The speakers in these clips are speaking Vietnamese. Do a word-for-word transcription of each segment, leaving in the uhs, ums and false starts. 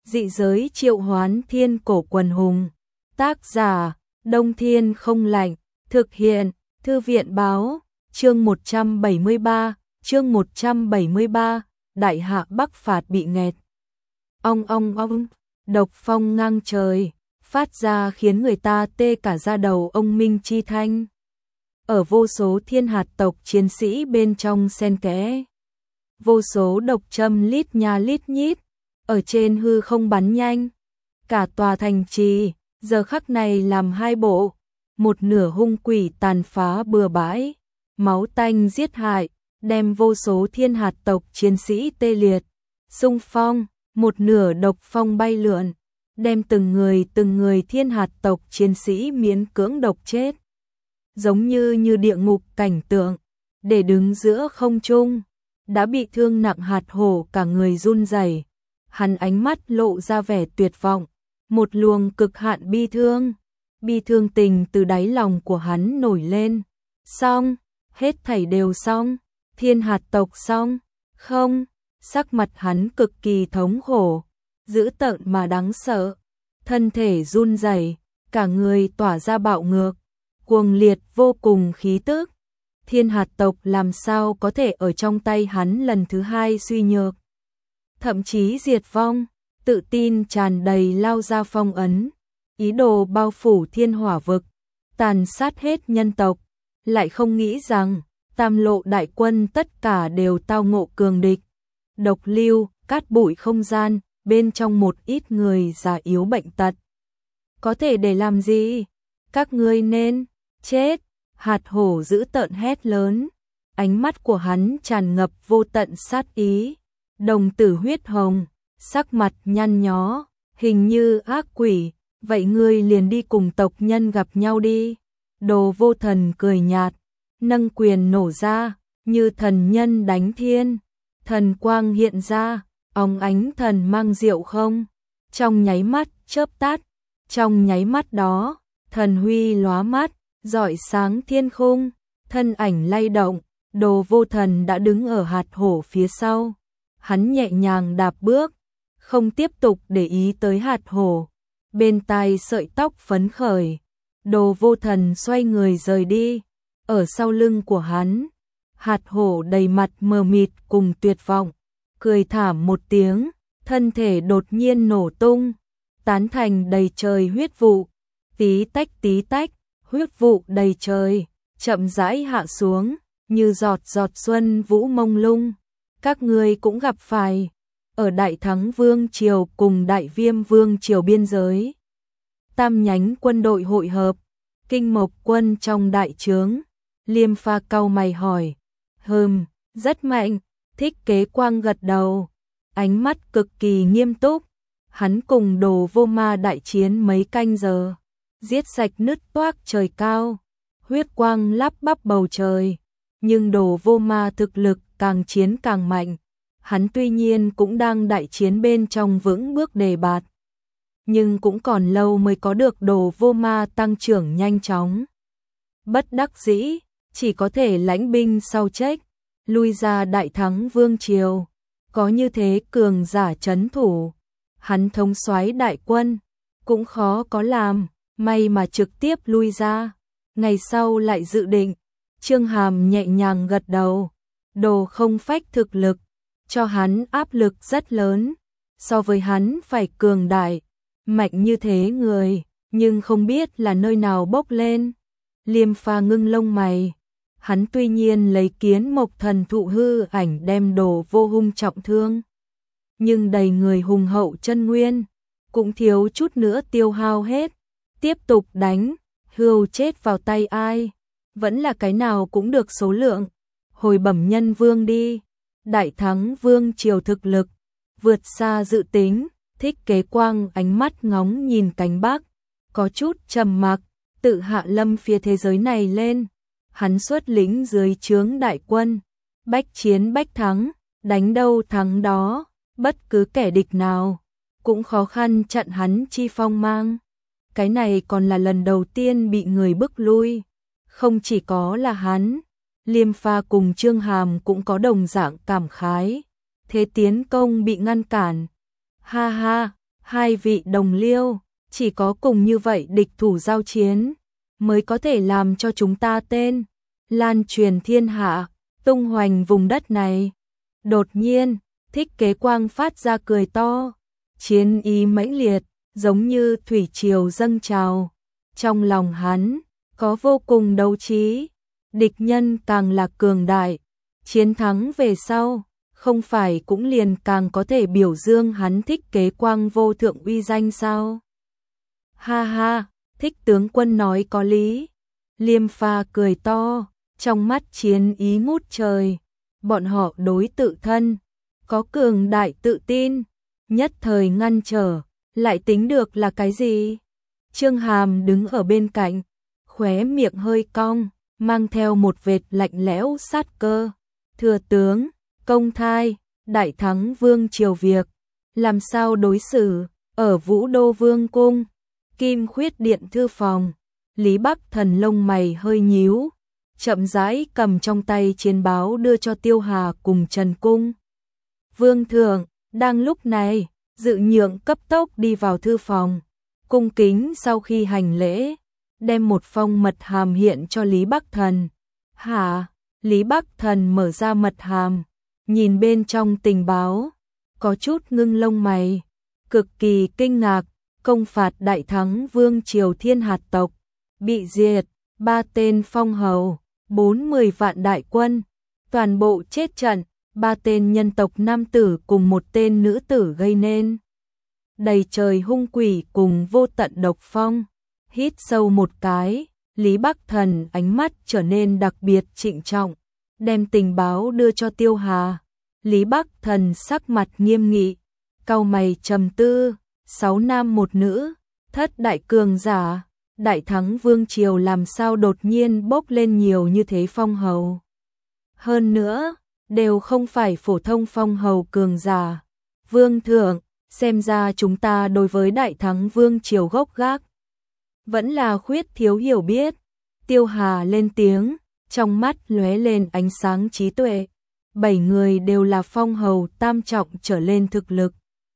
Dị giới triệu hoán thiên cổ quần hùng. Tác giả, Đông Thiên không lạnh. Thực hiện, Thư viện báo. Chương một trăm bảy mươi ba, chương một trăm bảy mươi ba, Đại hạ Bắc phạt bị nghẹt. Ong ong ong, độc phong ngang trời, phát ra khiến người ta tê cả da đầu ông minh chi thanh. Ở vô số thiên hạt tộc chiến sĩ bên trong xen kẽ. Vô số độc châm lít nha lít nhít, ở trên hư không bắn nhanh. Cả tòa thành trì, giờ khắc này làm hai bộ, một nửa hung quỷ tàn phá bừa bãi, máu tanh giết hại, đem vô số thiên hạt tộc chiến sĩ tê liệt, xung phong, một nửa độc phong bay lượn, đem từng người từng người thiên hạt tộc chiến sĩ miễn cưỡng độc chết. Giống như như địa ngục cảnh tượng, để đứng giữa không trung, đã bị thương nặng hạt hổ cả người run rẩy. Hắn ánh mắt lộ ra vẻ tuyệt vọng, một luồng cực hạn bi thương, bi thương tình từ đáy lòng của hắn nổi lên. Xong, hết thảy đều xong, thiên hạt tộc xong, không, sắc mặt hắn cực kỳ thống khổ, dữ tợn mà đáng sợ, thân thể run rẩy, cả người tỏa ra bạo ngược, cuồng liệt vô cùng khí tức. Thiên hạt tộc làm sao có thể ở trong tay hắn lần thứ hai suy nhược, thậm chí diệt vong, tự tin tràn đầy lao ra phong ấn, ý đồ bao phủ thiên hỏa vực, tàn sát hết nhân tộc, lại không nghĩ rằng tam lộ đại quân tất cả đều tao ngộ cường địch, độc lưu, cát bụi không gian, bên trong một ít người già yếu bệnh tật. Có thể để làm gì? Các ngươi nên chết. Hạt hổ dữ tợn hét lớn, ánh mắt của hắn tràn ngập vô tận sát ý, đồng tử huyết hồng, sắc mặt nhăn nhó, hình như ác quỷ, vậy ngươi liền đi cùng tộc nhân gặp nhau đi. Đồ Vô Thần cười nhạt, nâng quyền nổ ra, như thần nhân đánh thiên, thần quang hiện ra, óng ánh thần mang diệu không, trong nháy mắt chớp tắt, trong nháy mắt đó, thần huy lóa mắt, rọi sáng thiên khung, thân ảnh lay động, Đồ Vô Thần đã đứng ở hạt hổ phía sau. Hắn nhẹ nhàng đạp bước, không tiếp tục để ý tới hạt hổ. Bên tai sợi tóc phấn khởi, Đồ Vô Thần xoay người rời đi. Ở sau lưng của hắn, hạt hổ đầy mặt mờ mịt cùng tuyệt vọng, cười thảm một tiếng, thân thể đột nhiên nổ tung, tán thành đầy trời huyết vụ, tí tách tí tách. Huyết vụ đầy trời, chậm rãi hạ xuống, như giọt giọt xuân vũ mông lung. Các ngươi cũng gặp phải, ở Đại Thắng Vương Triều cùng Đại Viêm Vương Triều biên giới. Tam nhánh quân đội hội hợp, Kinh Mộc quân trong đại trướng. Liêm Pha cau mày hỏi, hừm, rất mạnh. Thích Kế Quang gật đầu, ánh mắt cực kỳ nghiêm túc. Hắn cùng Đồ Vô Ma đại chiến mấy canh giờ, giết sạch nứt toác trời cao, huyết quang lắp bắp bầu trời, nhưng Đồ Vô Ma thực lực càng chiến càng mạnh. Hắn tuy nhiên cũng đang đại chiến bên trong vững bước đề bạt, nhưng cũng còn lâu mới có được Đồ Vô Ma tăng trưởng nhanh chóng. Bất đắc dĩ, chỉ có thể lãnh binh sau trách, lui ra Đại Thắng Vương Triều. Có như thế cường giả trấn thủ, hắn thống soái đại quân, cũng khó có làm. May mà trực tiếp lui ra, ngày sau lại dự định. Trương Hàm nhẹ nhàng gật đầu, Đồ Không Phách thực lực, cho hắn áp lực rất lớn, so với hắn phải cường đại, mạnh như thế người, nhưng không biết là nơi nào bốc lên. Liêm Pha ngưng lông mày, hắn tuy nhiên lấy Kiến Mộc Thần Thụ hư ảnh đem Đồ Vô Hung trọng thương, nhưng đầy người hùng hậu chân nguyên, cũng thiếu chút nữa tiêu hao hết. Tiếp tục đánh, hươu chết vào tay ai, vẫn là cái nào cũng được số lượng. Hồi bẩm nhân vương đi, Đại Thắng Vương Triều thực lực vượt xa dự tính. Thích Kế Quang ánh mắt ngóng nhìn cánh bắc, có chút trầm mặc, tự hạ lâm phía thế giới này lên. Hắn xuất lĩnh dưới trướng đại quân, bách chiến bách thắng, đánh đâu thắng đó, bất cứ kẻ địch nào cũng khó khăn chặn hắn chi phong mang. Cái này còn là lần đầu tiên bị người bức lui, không chỉ có là hắn, Liêm Pha cùng Trương Hàm cũng có đồng dạng cảm khái. Thế tiến công bị ngăn cản. Ha ha, Hai vị đồng liêu, chỉ có cùng như vậy địch thủ giao chiến, mới có thể làm cho chúng ta tên lan truyền thiên hạ, tung hoành vùng đất này. Đột nhiên, Thích Kế Quang phát ra cười to, chiến ý mãnh liệt, giống như thủy triều dâng trào. Trong lòng hắn, có vô cùng đấu trí, địch nhân càng là cường đại, chiến thắng về sau, không phải cũng liền càng có thể biểu dương hắn Thích Kế Quang vô thượng uy danh sao? Ha ha, Thích tướng quân nói có lý. Liêm Pha cười to, trong mắt chiến ý ngút trời. Bọn họ đối tự thân, có cường đại tự tin, nhất thời ngăn trở, lại tính được là cái gì? Trương Hàm đứng ở bên cạnh, khóe miệng hơi cong, mang theo một vệt lạnh lẽo sát cơ. Thừa tướng, công thai, đại thắng vương triều việc, làm sao đối xử, ở Vũ Đô Vương cung, Kim Khuyết điện thư phòng, Lý Bắc Thần lông mày hơi nhíu, chậm rãi cầm trong tay chiến báo đưa cho Tiêu Hà cùng Trần Cung. Vương thượng, đang lúc này, Dự Nhượng cấp tốc đi vào thư phòng, cung kính sau khi hành lễ, đem một phong mật hàm hiện cho Lý Bắc Thần. Hả? Lý Bắc Thần mở ra mật hàm, nhìn bên trong tình báo, có chút ngưng lông mày, cực kỳ kinh ngạc, công phạt đại thắng vương triều Thiên Hạt tộc, bị diệt, ba tên phong hầu, bốn mươi vạn đại quân, toàn bộ chết trận, ba tên nhân tộc nam tử cùng một tên nữ tử gây nên. Đầy trời hung quỷ cùng vô tận độc phong, hít sâu một cái, Lý Bắc Thần ánh mắt trở nên đặc biệt trịnh trọng, đem tình báo đưa cho Tiêu Hà. Lý Bắc Thần sắc mặt nghiêm nghị, cau mày trầm tư, sáu nam một nữ, thất đại cường giả, đại thắng vương triều làm sao đột nhiên bốc lên nhiều như thế phong hầu. Hơn nữa, đều không phải phổ thông phong hầu cường giả. Vương thượng, xem ra chúng ta đối với đại thắng vương triều gốc gác vẫn là khuyết thiếu hiểu biết. Tiêu Hà lên tiếng, trong mắt lóe lên ánh sáng trí tuệ. Bảy người đều là phong hầu tam trọng trở lên thực lực.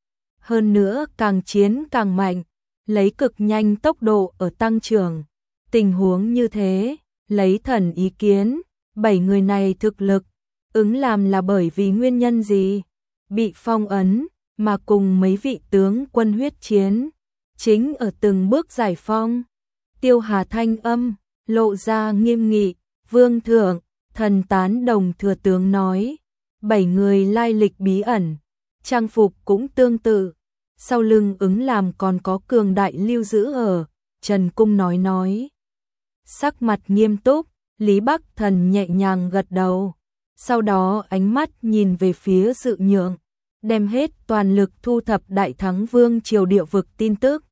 Hơn nữa càng chiến càng mạnh, lấy cực nhanh tốc độ ở tăng trưởng. Tình huống như thế, lấy thần ý kiến, bảy người này thực lực, ứng làm là bởi vì nguyên nhân gì? Bị phong ấn, mà cùng mấy vị tướng quân huyết chiến, chính ở từng bước giải phong. Tiêu Hà thanh âm, lộ ra nghiêm nghị, vương thượng, thần tán đồng thừa tướng nói, bảy người lai lịch bí ẩn, trang phục cũng tương tự, sau lưng ứng làm còn có cường đại lưu giữ ở, Trần Cung nói nói. Sắc mặt nghiêm túc, Lý Bắc Thần nhẹ nhàng gật đầu, sau đó ánh mắt nhìn về phía Dự Nhượng, đem hết toàn lực thu thập đại thắng vương triều địa vực tin tức.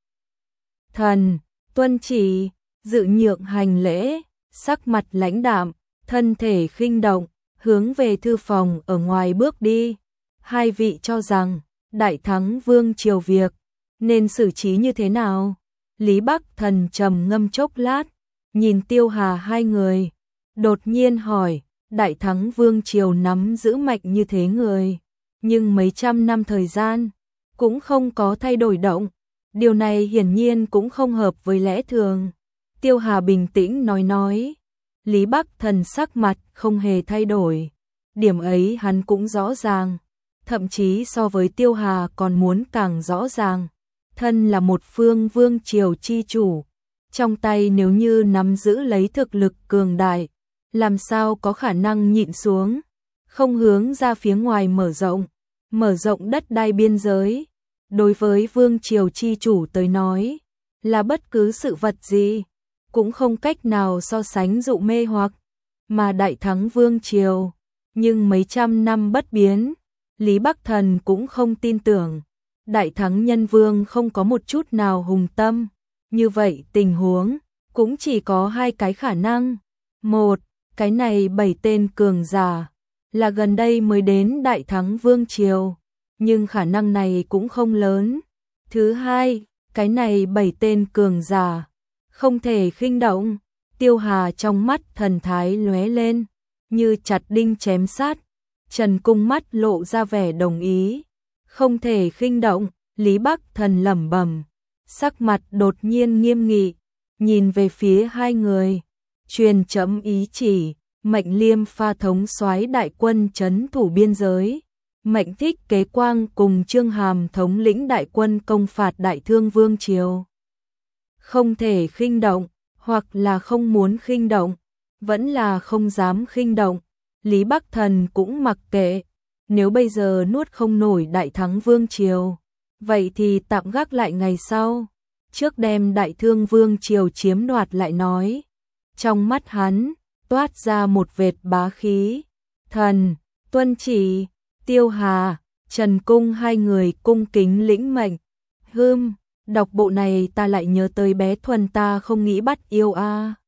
Thần, tuân chỉ, Dự Nhượng hành lễ, sắc mặt lãnh đạm, thân thể khinh động, hướng về thư phòng ở ngoài bước đi. Hai vị cho rằng, đại thắng vương triều việc, nên xử trí như thế nào? Lý Bắc Thần trầm ngâm chốc lát, nhìn Tiêu Hà hai người, đột nhiên hỏi, đại thắng vương triều nắm giữ mạnh như thế người, nhưng mấy trăm năm thời gian, cũng không có thay đổi động, điều này hiển nhiên cũng không hợp với lẽ thường. Tiêu Hà bình tĩnh nói nói, Lý Bắc Thần sắc mặt không hề thay đổi, điểm ấy hắn cũng rõ ràng, thậm chí so với Tiêu Hà còn muốn càng rõ ràng. Thân là một phương vương triều chi chủ, trong tay nếu như nắm giữ lấy thực lực cường đại, làm sao có khả năng nhịn xuống, không hướng ra phía ngoài mở rộng, mở rộng đất đai biên giới. Đối với vương triều chi chủ tới nói, là bất cứ sự vật gì, cũng không cách nào so sánh dụ mê hoặc, mà đại thắng vương triều, nhưng mấy trăm năm bất biến, Lý Bắc Thần cũng không tin tưởng. Đại thắng nhân vương không có một chút nào hùng tâm, như vậy tình huống cũng chỉ có hai cái khả năng. Một, cái này bảy tên cường giả là gần đây mới đến đại thắng vương triều, nhưng khả năng này cũng không lớn. Thứ hai, cái này bảy tên cường giả không thể khinh động. Tiêu Hà trong mắt thần thái lóe lên, như chặt đinh chém sát. Trần Cung mắt lộ ra vẻ đồng ý. Không thể khinh động, Lý Bắc Thần lẩm bẩm, sắc mặt đột nhiên nghiêm nghị, nhìn về phía hai người, truyền chấm ý chỉ, mệnh Liêm Pha thống soái đại quân trấn thủ biên giới, mệnh Thích Kế Quang cùng Trương Hàm thống lĩnh đại quân công phạt Đại Thương Vương triều. Không thể khinh động, hoặc là không muốn khinh động, vẫn là không dám khinh động, Lý Bắc Thần cũng mặc kệ, nếu bây giờ nuốt không nổi Đại Thắng Vương triều, vậy thì tạm gác lại ngày sau, trước đem Đại Thương Vương triều chiếm đoạt lại nói. Trong mắt hắn toát ra một vệt bá khí. Thần, tuân chỉ. Tiêu Hà, Trần Cung hai người cung kính lĩnh mệnh. Hưm, đọc bộ này ta lại nhớ tới bé Thuần ta không nghĩ bắt yêu a.